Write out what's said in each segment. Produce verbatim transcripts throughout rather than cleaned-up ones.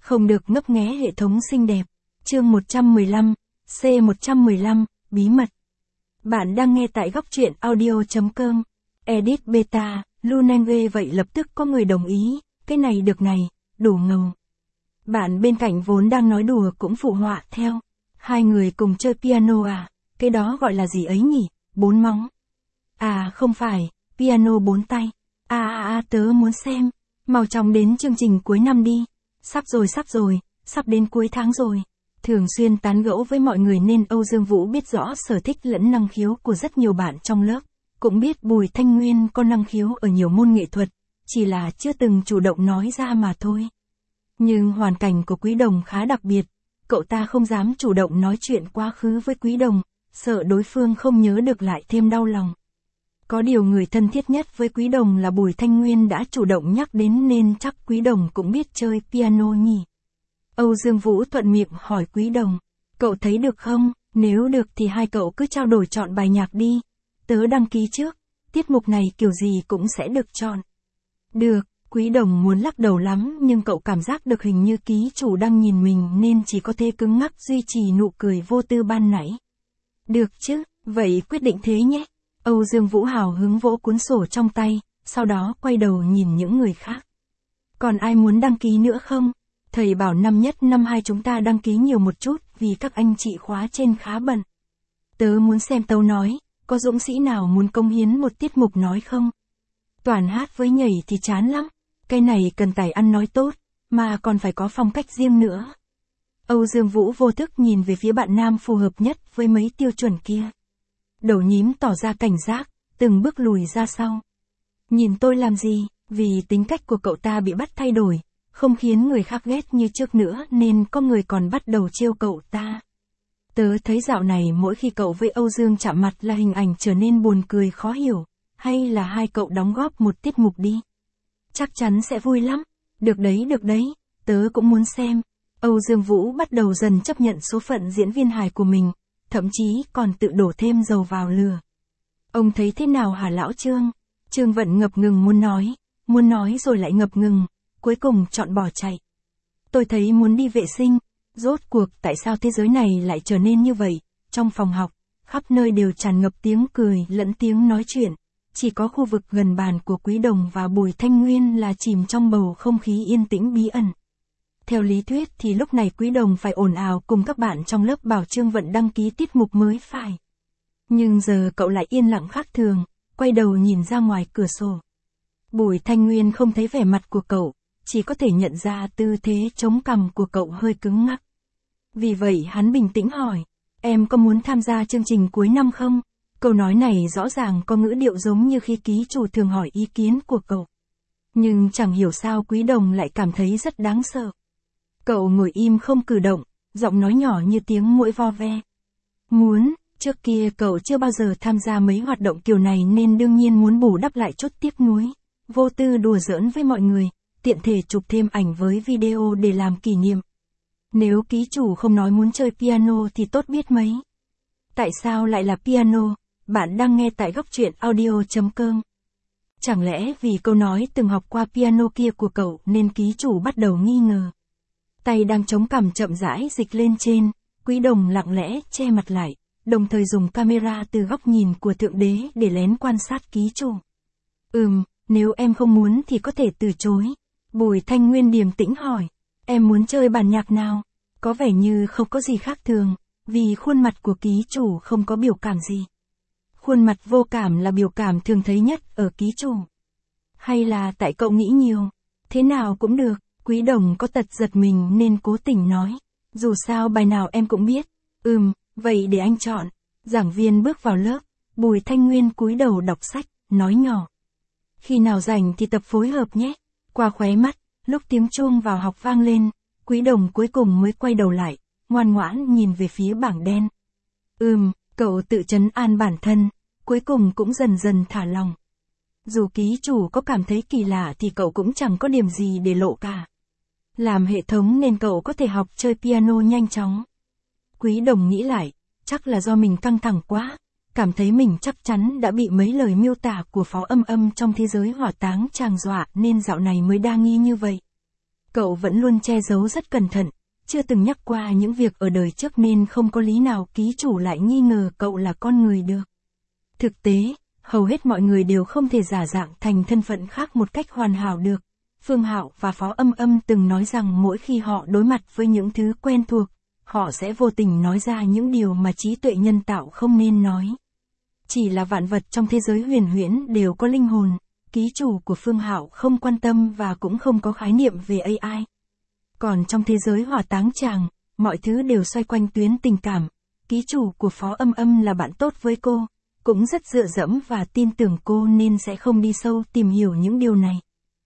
Không được ngấp nghé hệ thống xinh đẹp. Chương một trăm mười lăm, C một trăm mười lăm, bí mật. Bạn đang nghe tại góc truyện audio chấm com. Edit beta, Lunenge vậy lập tức có người đồng ý, cái này được này, đủ ngầu. Bạn bên cạnh vốn đang nói đùa cũng phụ họa theo. Hai người cùng chơi piano à, cái đó gọi là gì ấy nhỉ, bốn móng. À không phải, piano bốn tay. À à à tớ muốn xem, mau chóng đến chương trình cuối năm đi. Sắp rồi sắp rồi, sắp đến cuối tháng rồi. Thường xuyên tán gẫu với mọi người nên Âu Dương Vũ biết rõ sở thích lẫn năng khiếu của rất nhiều bạn trong lớp. Cũng biết Bùi Thanh Nguyên có năng khiếu ở nhiều môn nghệ thuật, chỉ là chưa từng chủ động nói ra mà thôi. Nhưng hoàn cảnh của Quý Đồng khá đặc biệt, cậu ta không dám chủ động nói chuyện quá khứ với Quý Đồng, sợ đối phương không nhớ được lại thêm đau lòng. Có điều người thân thiết nhất với Quý Đồng là Bùi Thanh Nguyên đã chủ động nhắc đến nên chắc Quý Đồng cũng biết chơi piano nhỉ. Âu Dương Vũ thuận miệng hỏi Quý Đồng, cậu thấy được không, nếu được thì hai cậu cứ trao đổi chọn bài nhạc đi, tớ đăng ký trước, tiết mục này kiểu gì cũng sẽ được chọn. Được, Quý Đồng muốn lắc đầu lắm nhưng cậu cảm giác được hình như ký chủ đang nhìn mình nên chỉ có thể cứng ngắc duy trì nụ cười vô tư ban nãy. Được chứ, vậy quyết định thế nhé. Âu Dương Vũ hào hứng vỗ cuốn sổ trong tay, sau đó quay đầu nhìn những người khác. Còn ai muốn đăng ký nữa không? Thầy bảo năm nhất năm hai chúng ta đăng ký nhiều một chút vì các anh chị khóa trên khá bận. Tớ muốn xem tấu nói, có dũng sĩ nào muốn công hiến một tiết mục nói không? Toàn hát với nhảy thì chán lắm, cái này cần tài ăn nói tốt, mà còn phải có phong cách riêng nữa. Âu Dương Vũ vô thức nhìn về phía bạn nam phù hợp nhất với mấy tiêu chuẩn kia. Đầu nhím tỏ ra cảnh giác, từng bước lùi ra sau. Nhìn tôi làm gì, vì tính cách của cậu ta bị bắt thay đổi, không khiến người khác ghét như trước nữa nên có người còn bắt đầu trêu cậu ta. Tớ thấy dạo này mỗi khi cậu với Âu Dương chạm mặt là hình ảnh trở nên buồn cười khó hiểu, hay là hai cậu đóng góp một tiết mục đi. Chắc chắn sẽ vui lắm, được đấy được đấy, tớ cũng muốn xem. Âu Dương Vũ bắt đầu dần chấp nhận số phận diễn viên hài của mình, thậm chí còn tự đổ thêm dầu vào lửa. Ông thấy thế nào hả lão Trương? Trương Vận ngập ngừng muốn nói, muốn nói rồi lại ngập ngừng, cuối cùng chọn bỏ chạy. Tôi thấy muốn đi vệ sinh, rốt cuộc tại sao thế giới này lại trở nên như vậy? Trong phòng học, khắp nơi đều tràn ngập tiếng cười lẫn tiếng nói chuyện, chỉ có khu vực gần bàn của Quý Đồng và Bùi Thanh Nguyên là chìm trong bầu không khí yên tĩnh bí ẩn. Theo lý thuyết thì lúc này Quý Đồng phải ồn ào cùng các bạn trong lớp bảo Trương Vận đăng ký tiết mục mới phải. Nhưng giờ cậu lại yên lặng khác thường, quay đầu nhìn ra ngoài cửa sổ. Bùi Thanh Nguyên không thấy vẻ mặt của cậu, chỉ có thể nhận ra tư thế chống cằm của cậu hơi cứng ngắc. Vì vậy hắn bình tĩnh hỏi, em có muốn tham gia chương trình cuối năm không? Câu nói này rõ ràng có ngữ điệu giống như khi ký chủ thường hỏi ý kiến của cậu. Nhưng chẳng hiểu sao Quý Đồng lại cảm thấy rất đáng sợ. Cậu ngồi im không cử động, giọng nói nhỏ như tiếng muỗi vo ve. Muốn, trước kia cậu chưa bao giờ tham gia mấy hoạt động kiểu này nên đương nhiên muốn bù đắp lại chút tiếc nuối. Vô tư đùa giỡn với mọi người, tiện thể chụp thêm ảnh với video để làm kỷ niệm. Nếu ký chủ không nói muốn chơi piano thì tốt biết mấy. Tại sao lại là piano? Bạn đang nghe tại góc truyện audio chấm com. Chẳng lẽ vì câu nói từng học qua piano kia của cậu nên ký chủ bắt đầu nghi ngờ. Tay đang chống cằm chậm rãi dịch lên trên, Quý Đồng lặng lẽ che mặt lại, đồng thời dùng camera từ góc nhìn của Thượng Đế để lén quan sát ký chủ. Ừm, nếu em không muốn thì có thể từ chối. Bùi Thanh Nguyên điềm tĩnh hỏi, em muốn chơi bản nhạc nào? Có vẻ như không có gì khác thường, vì khuôn mặt của ký chủ không có biểu cảm gì. Khuôn mặt vô cảm là biểu cảm thường thấy nhất ở ký chủ. Hay là tại cậu nghĩ nhiều? Thế nào cũng được, Quý Đồng có tật giật mình nên cố tình nói. Dù sao bài nào em cũng biết. Ừm, vậy để anh chọn. Giảng viên bước vào lớp, Bùi Thanh Nguyên cúi đầu đọc sách, nói nhỏ. Khi nào rảnh thì tập phối hợp nhé. Qua khóe mắt, lúc tiếng chuông vào học vang lên, Quý Đồng cuối cùng mới quay đầu lại, ngoan ngoãn nhìn về phía bảng đen. Ừm, cậu tự trấn an bản thân, cuối cùng cũng dần dần thả lòng. Dù ký chủ có cảm thấy kỳ lạ thì cậu cũng chẳng có điểm gì để lộ cả. Làm hệ thống nên cậu có thể học chơi piano nhanh chóng. Quý Đồng nghĩ lại, chắc là do mình căng thẳng quá, cảm thấy mình chắc chắn đã bị mấy lời miêu tả của Phó Âm Âm trong thế giới hỏa táng tràng dọa nên dạo này mới đa nghi như vậy. Cậu vẫn luôn che giấu rất cẩn thận, chưa từng nhắc qua những việc ở đời trước nên không có lý nào ký chủ lại nghi ngờ cậu là con người được. Thực tế, hầu hết mọi người đều không thể giả dạng thành thân phận khác một cách hoàn hảo được. Phương Hạo và Phó Âm Âm từng nói rằng mỗi khi họ đối mặt với những thứ quen thuộc, họ sẽ vô tình nói ra những điều mà trí tuệ nhân tạo không nên nói. Chỉ là vạn vật trong thế giới huyền huyễn đều có linh hồn, ký chủ của Phương Hạo không quan tâm và cũng không có khái niệm về a i. Còn trong thế giới hỏa táng tràng, mọi thứ đều xoay quanh tuyến tình cảm, ký chủ của Phó Âm Âm là bạn tốt với cô, cũng rất dựa dẫm và tin tưởng cô nên sẽ không đi sâu tìm hiểu những điều này.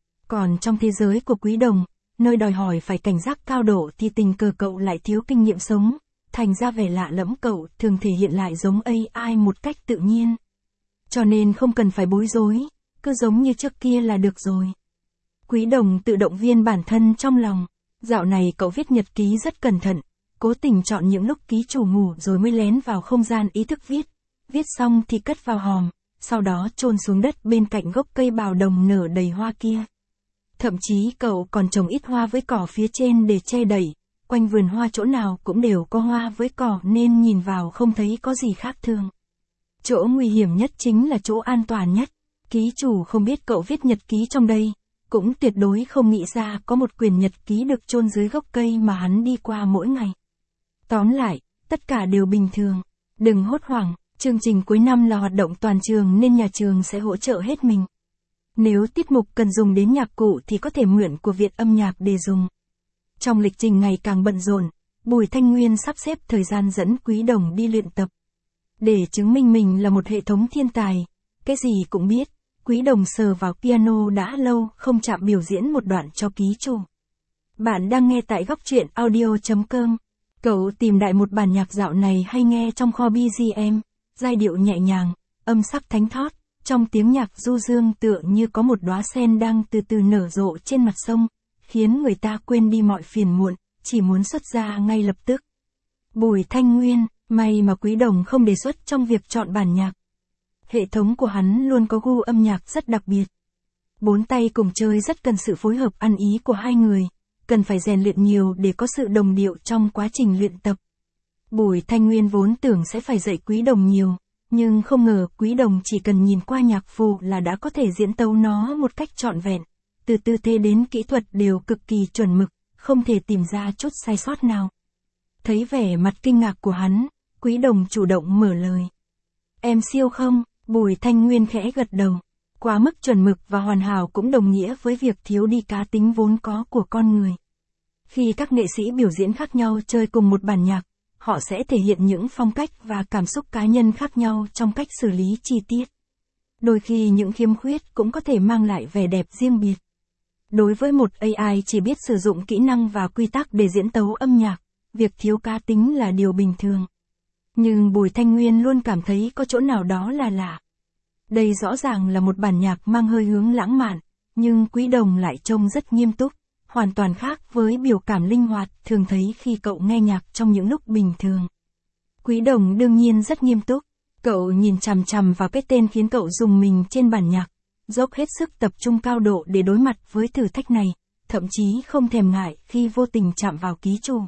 Còn trong thế giới của Quý Đồng, nơi đòi hỏi phải cảnh giác cao độ thì tình cờ cậu lại thiếu kinh nghiệm sống, thành ra vẻ lạ lẫm cậu thường thể hiện lại giống a i một cách tự nhiên. Cho nên không cần phải bối rối, cứ giống như trước kia là được rồi. Quý Đồng tự động viên bản thân trong lòng, dạo này cậu viết nhật ký rất cẩn thận, cố tình chọn những lúc ký chủ ngủ rồi mới lén vào không gian ý thức viết, viết xong thì cất vào hòm, sau đó chôn xuống đất bên cạnh gốc cây bào đồng nở đầy hoa kia. Thậm chí cậu còn trồng ít hoa với cỏ phía trên để che đậy, quanh vườn hoa chỗ nào cũng đều có hoa với cỏ nên nhìn vào không thấy có gì khác thường. Chỗ nguy hiểm nhất chính là chỗ an toàn nhất. Ký chủ không biết cậu viết nhật ký trong đây, cũng tuyệt đối không nghĩ ra có một quyển nhật ký được chôn dưới gốc cây mà hắn đi qua mỗi ngày. Tóm lại, tất cả đều bình thường. Đừng hốt hoảng, chương trình cuối năm là hoạt động toàn trường nên nhà trường sẽ hỗ trợ hết mình. Nếu tiết mục cần dùng đến nhạc cụ thì có thể mượn của Viện Âm nhạc để dùng. Trong lịch trình ngày càng bận rộn, Bùi Thanh Nguyên sắp xếp thời gian dẫn Quý Đồng đi luyện tập. Để chứng minh mình là một hệ thống thiên tài, cái gì cũng biết, Quý Đồng sờ vào piano đã lâu không chạm biểu diễn một đoạn cho ký chủ. Bạn đang nghe tại góc truyện audio chấm com. Cậu tìm đại một bản nhạc dạo này hay nghe trong kho bê giê em, giai điệu nhẹ nhàng, âm sắc thánh thót, trong tiếng nhạc du dương tựa như có một đóa sen đang từ từ nở rộ trên mặt sông, khiến người ta quên đi mọi phiền muộn, chỉ muốn xuất ra ngay lập tức. Bùi Thanh Nguyên, may mà Quý Đồng không đề xuất trong việc chọn bản nhạc. Hệ thống của hắn luôn có gu âm nhạc rất đặc biệt. Bốn tay cùng chơi rất cần sự phối hợp ăn ý của hai người, cần phải rèn luyện nhiều để có sự đồng điệu trong quá trình luyện tập. Bùi Thanh Nguyên vốn tưởng sẽ phải dạy Quý Đồng nhiều, nhưng không ngờ Quý Đồng chỉ cần nhìn qua nhạc phụ là đã có thể diễn tấu nó một cách trọn vẹn, từ tư thế đến kỹ thuật đều cực kỳ chuẩn mực, không thể tìm ra chút sai sót nào. Thấy vẻ mặt kinh ngạc của hắn, Quý Đồng chủ động mở lời. Em siêu không? Bùi Thanh Nguyên khẽ gật đầu. Quá mức chuẩn mực và hoàn hảo cũng đồng nghĩa với việc thiếu đi cá tính vốn có của con người. Khi các nghệ sĩ biểu diễn khác nhau chơi cùng một bản nhạc, họ sẽ thể hiện những phong cách và cảm xúc cá nhân khác nhau trong cách xử lý chi tiết. Đôi khi những khiếm khuyết cũng có thể mang lại vẻ đẹp riêng biệt. Đối với một a i chỉ biết sử dụng kỹ năng và quy tắc để diễn tấu âm nhạc, việc thiếu cá tính là điều bình thường. Nhưng Bùi Thanh Nguyên luôn cảm thấy có chỗ nào đó là lạ. Đây rõ ràng là một bản nhạc mang hơi hướng lãng mạn, nhưng Quý Đồng lại trông rất nghiêm túc, hoàn toàn khác với biểu cảm linh hoạt thường thấy khi cậu nghe nhạc trong những lúc bình thường. Quý Đồng đương nhiên rất nghiêm túc, cậu nhìn chằm chằm vào cái tên khiến cậu rùng mình trên bản nhạc, dốc hết sức tập trung cao độ để đối mặt với thử thách này, thậm chí không thèm ngại khi vô tình chạm vào ký chủ.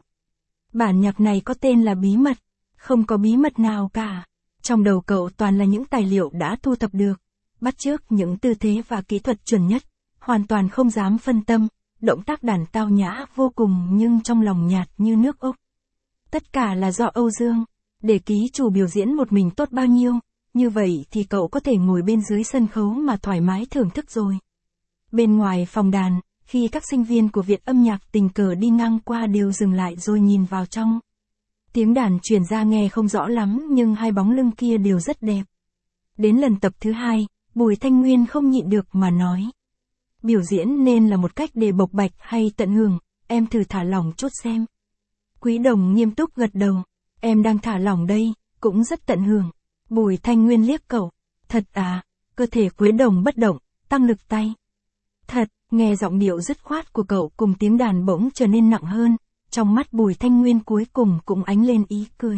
Bản nhạc này có tên là Bí mật, không có bí mật nào cả. Trong đầu cậu toàn là những tài liệu đã thu thập được, bắt chước những tư thế và kỹ thuật chuẩn nhất, hoàn toàn không dám phân tâm, động tác đàn tao nhã vô cùng nhưng trong lòng nhạt như nước ốc. Tất cả là do Âu Dương, để ký chủ biểu diễn một mình tốt bao nhiêu, như vậy thì cậu có thể ngồi bên dưới sân khấu mà thoải mái thưởng thức rồi. Bên ngoài phòng đàn, khi các sinh viên của Viện Âm nhạc tình cờ đi ngang qua đều dừng lại rồi nhìn vào trong. Tiếng đàn truyền ra nghe không rõ lắm nhưng hai bóng lưng kia đều rất đẹp. Đến lần tập thứ hai, Bùi Thanh Nguyên không nhịn được mà nói. Biểu diễn nên là một cách để bộc bạch hay tận hưởng, em thử thả lỏng chút xem. Quý Đồng nghiêm túc gật đầu, em đang thả lỏng đây, cũng rất tận hưởng. Bùi Thanh Nguyên liếc cậu, thật à, cơ thể Quý Đồng bất động, tăng lực tay. Thật, nghe giọng điệu dứt khoát của cậu cùng tiếng đàn bỗng trở nên nặng hơn. Trong mắt Bùi Thanh Nguyên cuối cùng cũng ánh lên ý cười.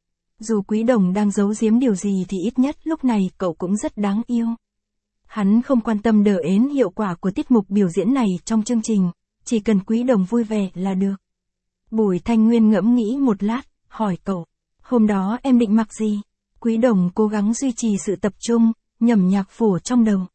Dù Quý Đồng đang giấu giếm điều gì thì ít nhất lúc này cậu cũng rất đáng yêu. Hắn không quan tâm đờ ến hiệu quả của tiết mục biểu diễn này trong chương trình, chỉ cần Quý Đồng vui vẻ là được. Bùi Thanh Nguyên ngẫm nghĩ một lát, hỏi cậu, hôm đó em định mặc gì? Quý Đồng cố gắng duy trì sự tập trung, nhẩm nhạc phổ trong đầu.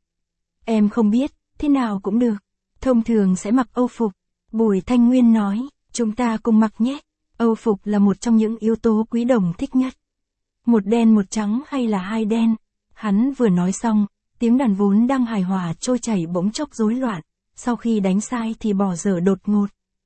Em không biết, thế nào cũng được. Thông thường sẽ mặc Âu phục. Bùi Thanh Nguyên nói, chúng ta cùng mặc nhé. Âu phục là một trong những yếu tố Quý Đồng thích nhất. Một đen một trắng hay là hai đen? Hắn vừa nói xong, tiếng đàn vốn đang hài hòa trôi chảy bỗng chốc rối loạn, sau khi đánh sai thì bỏ dở đột ngột.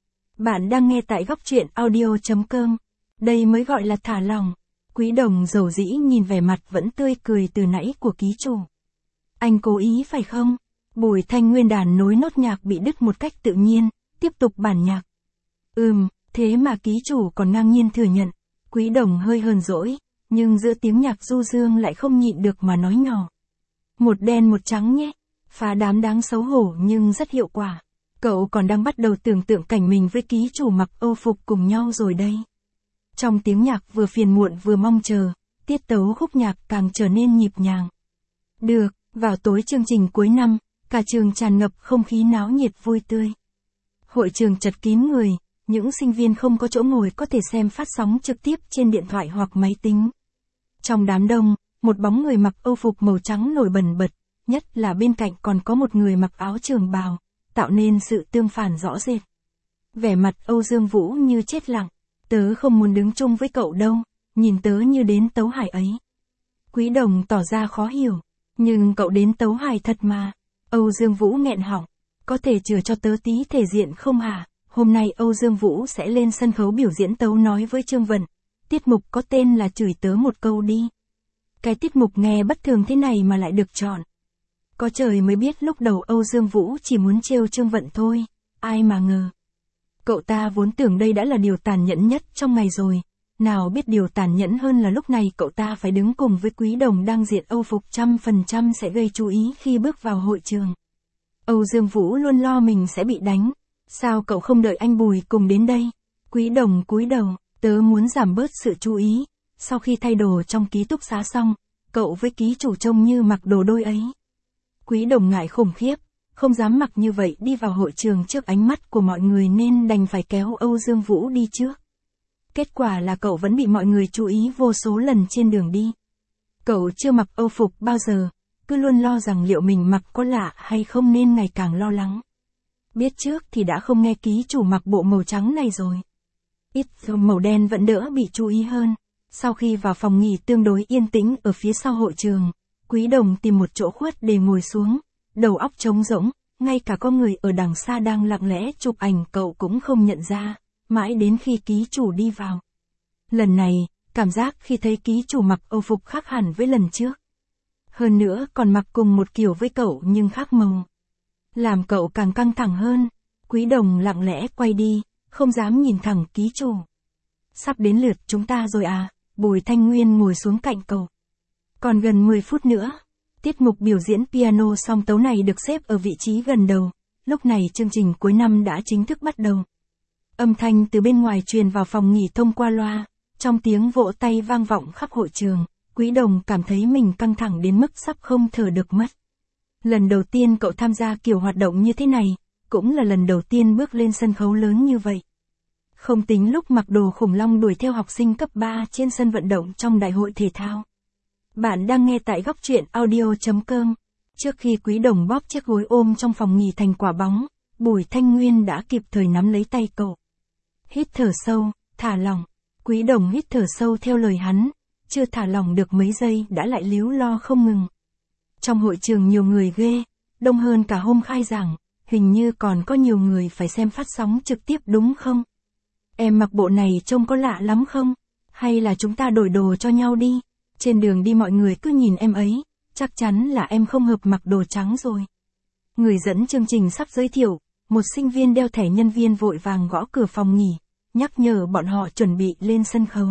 Bạn đang nghe tại góc truyện audio chấm com. Đây mới gọi là thả lỏng. Quý Đồng dầu dĩ nhìn vẻ mặt vẫn tươi cười từ nãy của ký chủ. Anh cố ý phải không? Bùi Thanh Nguyên đàn nối nốt nhạc bị đứt một cách tự nhiên, tiếp tục bản nhạc. Ừm, thế mà ký chủ còn ngang nhiên thừa nhận. Quý Đồng hơi hờn dỗi, nhưng giữa tiếng nhạc du dương lại không nhịn được mà nói nhỏ. Một đen một trắng nhé. Phá đám đáng xấu hổ nhưng rất hiệu quả. Cậu còn đang bắt đầu tưởng tượng cảnh mình với ký chủ mặc Âu phục cùng nhau rồi đây. Trong tiếng nhạc vừa phiền muộn vừa mong chờ, tiết tấu khúc nhạc càng trở nên nhịp nhàng. Được, vào tối chương trình cuối năm, cả trường tràn ngập không khí náo nhiệt vui tươi. Hội trường chật kín người, những sinh viên không có chỗ ngồi có thể xem phát sóng trực tiếp trên điện thoại hoặc máy tính. Trong đám đông, một bóng người mặc Âu phục màu trắng nổi bần bật, nhất là bên cạnh còn có một người mặc áo trường bào, tạo nên sự tương phản rõ rệt. Vẻ mặt Âu Dương Vũ như chết lặng, tớ không muốn đứng chung với cậu đâu, nhìn tớ như đến tấu hài ấy. Quý Đồng tỏ ra khó hiểu, nhưng cậu đến tấu hài thật mà. Âu Dương Vũ nghẹn họng, có thể chừa cho tớ tí thể diện không hả? Hôm nay Âu Dương Vũ sẽ lên sân khấu biểu diễn tấu nói với Trương Vận, tiết mục có tên là chửi tớ một câu đi. Cái tiết mục nghe bất thường thế này mà lại được chọn. Có trời mới biết lúc đầu Âu Dương Vũ chỉ muốn trêu Trương Vận thôi, ai mà ngờ. Cậu ta vốn tưởng đây đã là điều tàn nhẫn nhất trong ngày rồi, nào biết điều tàn nhẫn hơn là lúc này cậu ta phải đứng cùng với Quý Đồng đang diện Âu phục trăm phần trăm sẽ gây chú ý khi bước vào hội trường. Âu Dương Vũ luôn lo mình sẽ bị đánh, sao cậu không đợi anh Bùi cùng đến đây? Quý Đồng cúi đầu, tớ muốn giảm bớt sự chú ý, sau khi thay đồ trong ký túc xá xong, cậu với ký chủ trông như mặc đồ đôi ấy. Quý Đồng ngại khủng khiếp, không dám mặc như vậy đi vào hội trường trước ánh mắt của mọi người nên đành phải kéo Âu Dương Vũ đi trước. Kết quả là cậu vẫn bị mọi người chú ý vô số lần trên đường đi. Cậu chưa mặc Âu phục bao giờ, cứ luôn lo rằng liệu mình mặc có lạ hay không nên ngày càng lo lắng. Biết trước thì đã không nghe ký chủ mặc bộ màu trắng này rồi. Ít màu đen vẫn đỡ bị chú ý hơn. Sau khi vào phòng nghỉ tương đối yên tĩnh ở phía sau hội trường, Quý Đồng tìm một chỗ khuất để ngồi xuống, đầu óc trống rỗng, ngay cả có người ở đằng xa đang lặng lẽ chụp ảnh cậu cũng không nhận ra, mãi đến khi ký chủ đi vào. Lần này, cảm giác khi thấy ký chủ mặc Âu phục khác hẳn với lần trước. Hơn nữa còn mặc cùng một kiểu với cậu nhưng khác màu. Làm cậu càng căng thẳng hơn, Quý Đồng lặng lẽ quay đi, không dám nhìn thẳng ký chủ. Sắp đến lượt chúng ta rồi à? Bùi Thanh Nguyên ngồi xuống cạnh cậu. Còn gần mười phút nữa, tiết mục biểu diễn piano song tấu này được xếp ở vị trí gần đầu, lúc này chương trình cuối năm đã chính thức bắt đầu. Âm thanh từ bên ngoài truyền vào phòng nghỉ thông qua loa, trong tiếng vỗ tay vang vọng khắp hội trường, Quý Đồng cảm thấy mình căng thẳng đến mức sắp không thở được mất. Lần đầu tiên cậu tham gia kiểu hoạt động như thế này, cũng là lần đầu tiên bước lên sân khấu lớn như vậy. Không tính lúc mặc đồ khủng long đuổi theo học sinh cấp ba trên sân vận động trong đại hội thể thao. Bạn đang nghe tại góc truyện audio chấm com. Trước khi Quý Đồng bóp chiếc gối ôm trong phòng nghỉ thành quả bóng, Bùi Thanh Nguyên đã kịp thời nắm lấy tay cậu. Hít thở sâu, thả lỏng. Quý Đồng hít thở sâu theo lời hắn, chưa thả lỏng được mấy giây đã lại líu lo không ngừng. Trong hội trường nhiều người ghê, đông hơn cả hôm khai giảng, hình như còn có nhiều người phải xem phát sóng trực tiếp đúng không? Em mặc bộ này trông có lạ lắm không? Hay là chúng ta đổi đồ cho nhau đi? Trên đường đi mọi người cứ nhìn em ấy, chắc chắn là em không hợp mặc đồ trắng rồi. Người dẫn chương trình sắp giới thiệu, một sinh viên đeo thẻ nhân viên vội vàng gõ cửa phòng nghỉ, nhắc nhở bọn họ chuẩn bị lên sân khấu.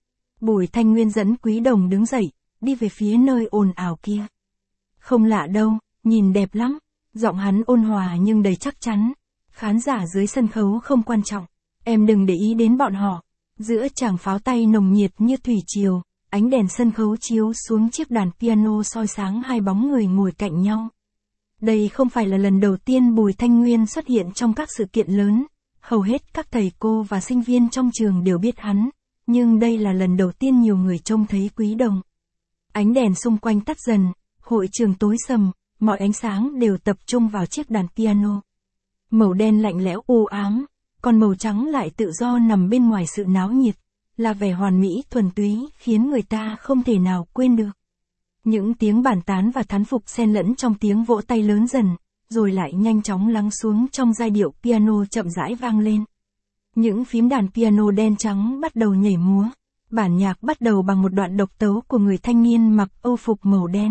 Bùi Thanh Nguyên dẫn Quý Đồng đứng dậy, đi về phía nơi ồn ào kia. Không lạ đâu, nhìn đẹp lắm. Giọng hắn ôn hòa nhưng đầy chắc chắn. Khán giả dưới sân khấu không quan trọng. Em đừng để ý đến bọn họ. Giữa tràng pháo tay nồng nhiệt như thủy triều, ánh đèn sân khấu chiếu xuống chiếc đàn piano soi sáng hai bóng người ngồi cạnh nhau. Đây không phải là lần đầu tiên Bùi Thanh Nguyên xuất hiện trong các sự kiện lớn, hầu hết các thầy cô và sinh viên trong trường đều biết hắn, nhưng đây là lần đầu tiên nhiều người trông thấy Quý Đồng. Ánh đèn xung quanh tắt dần, hội trường tối sầm, mọi ánh sáng đều tập trung vào chiếc đàn piano. Màu đen lạnh lẽo u ám, còn màu trắng lại tự do nằm bên ngoài sự náo nhiệt, là vẻ hoàn mỹ thuần túy khiến người ta không thể nào quên được. Những tiếng bàn tán và thán phục xen lẫn trong tiếng vỗ tay lớn dần, rồi lại nhanh chóng lắng xuống trong giai điệu piano chậm rãi vang lên. Những phím đàn piano đen trắng bắt đầu nhảy múa, bản nhạc bắt đầu bằng một đoạn độc tấu của người thanh niên mặc âu phục màu đen.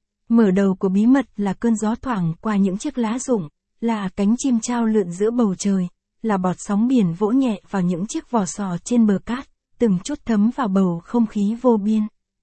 Mở đầu của Bí Mật là cơn gió thoảng qua những chiếc lá rụng, là cánh chim trao lượn giữa bầu trời, là bọt sóng biển vỗ nhẹ vào những chiếc vỏ sò trên bờ cát, từng chút thấm vào bầu không khí vô biên.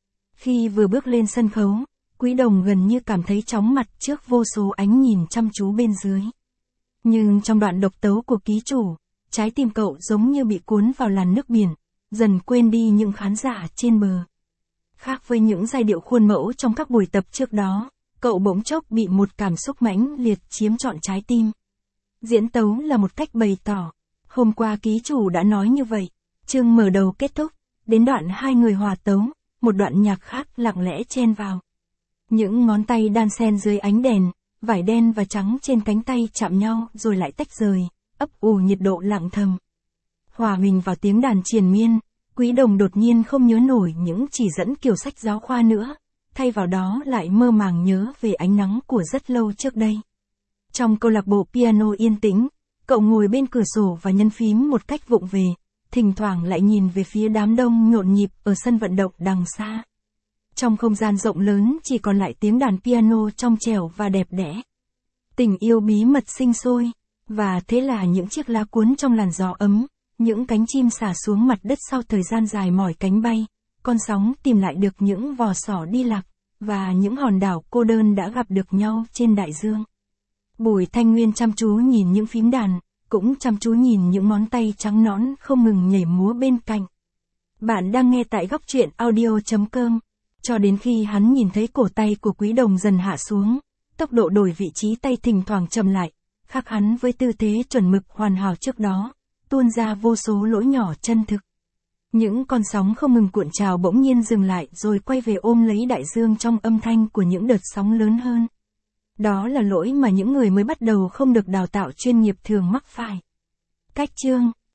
Khi vừa bước lên sân khấu, Quý Đồng gần như cảm thấy chóng mặt trước vô số ánh nhìn chăm chú bên dưới. Nhưng trong đoạn độc tấu của ký chủ, trái tim cậu giống như bị cuốn vào làn nước biển, dần quên đi những khán giả trên bờ. Khác với những giai điệu khuôn mẫu trong các buổi tập trước đó, cậu bỗng chốc bị một cảm xúc mãnh liệt chiếm trọn trái tim. Diễn tấu là một cách bày tỏ. Hôm qua ký chủ đã nói như vậy. Chương mở đầu kết thúc, đến đoạn hai người hòa tấu, một đoạn nhạc khác lặng lẽ chen vào. Những ngón tay đan xen dưới ánh đèn, vải đen và trắng trên cánh tay chạm nhau rồi lại tách rời, ấp ủ nhiệt độ lặng thầm. Hòa mình vào tiếng đàn triền miên, Quý Đồng đột nhiên không nhớ nổi những chỉ dẫn kiểu sách giáo khoa nữa, thay vào đó lại mơ màng nhớ về ánh nắng của rất lâu trước đây. Trong câu lạc bộ piano yên tĩnh, cậu ngồi bên cửa sổ và nhấn phím một cách vụng về, thỉnh thoảng lại nhìn về phía đám đông nhộn nhịp ở sân vận động đằng xa. Trong không gian rộng lớn chỉ còn lại tiếng đàn piano trong trẻo và đẹp đẽ. Tình yêu bí mật sinh sôi, và thế là những chiếc lá cuốn trong làn gió ấm, những cánh chim xả xuống mặt đất sau thời gian dài mỏi cánh bay, con sóng tìm lại được những vò sò đi lạc, và những hòn đảo cô đơn đã gặp được nhau trên đại dương. Bùi Thanh Nguyên chăm chú nhìn những phím đàn, cũng chăm chú nhìn những ngón tay trắng nõn không ngừng nhảy múa bên cạnh. Bạn đang nghe tại góc truyện audio chấm com. Cho đến khi hắn nhìn thấy cổ tay của Quý Đồng dần hạ xuống, tốc độ đổi vị trí tay thỉnh thoảng chậm lại, khác hắn với tư thế chuẩn mực hoàn hảo trước đó, tuôn ra vô số lỗ nhỏ chân thực. Những con sóng không ngừng cuộn trào bỗng nhiên dừng lại rồi quay về ôm lấy đại dương trong âm thanh của những đợt sóng lớn hơn. Đó là lỗi mà những người mới bắt đầu không được đào tạo chuyên nghiệp thường mắc phải. Cách chương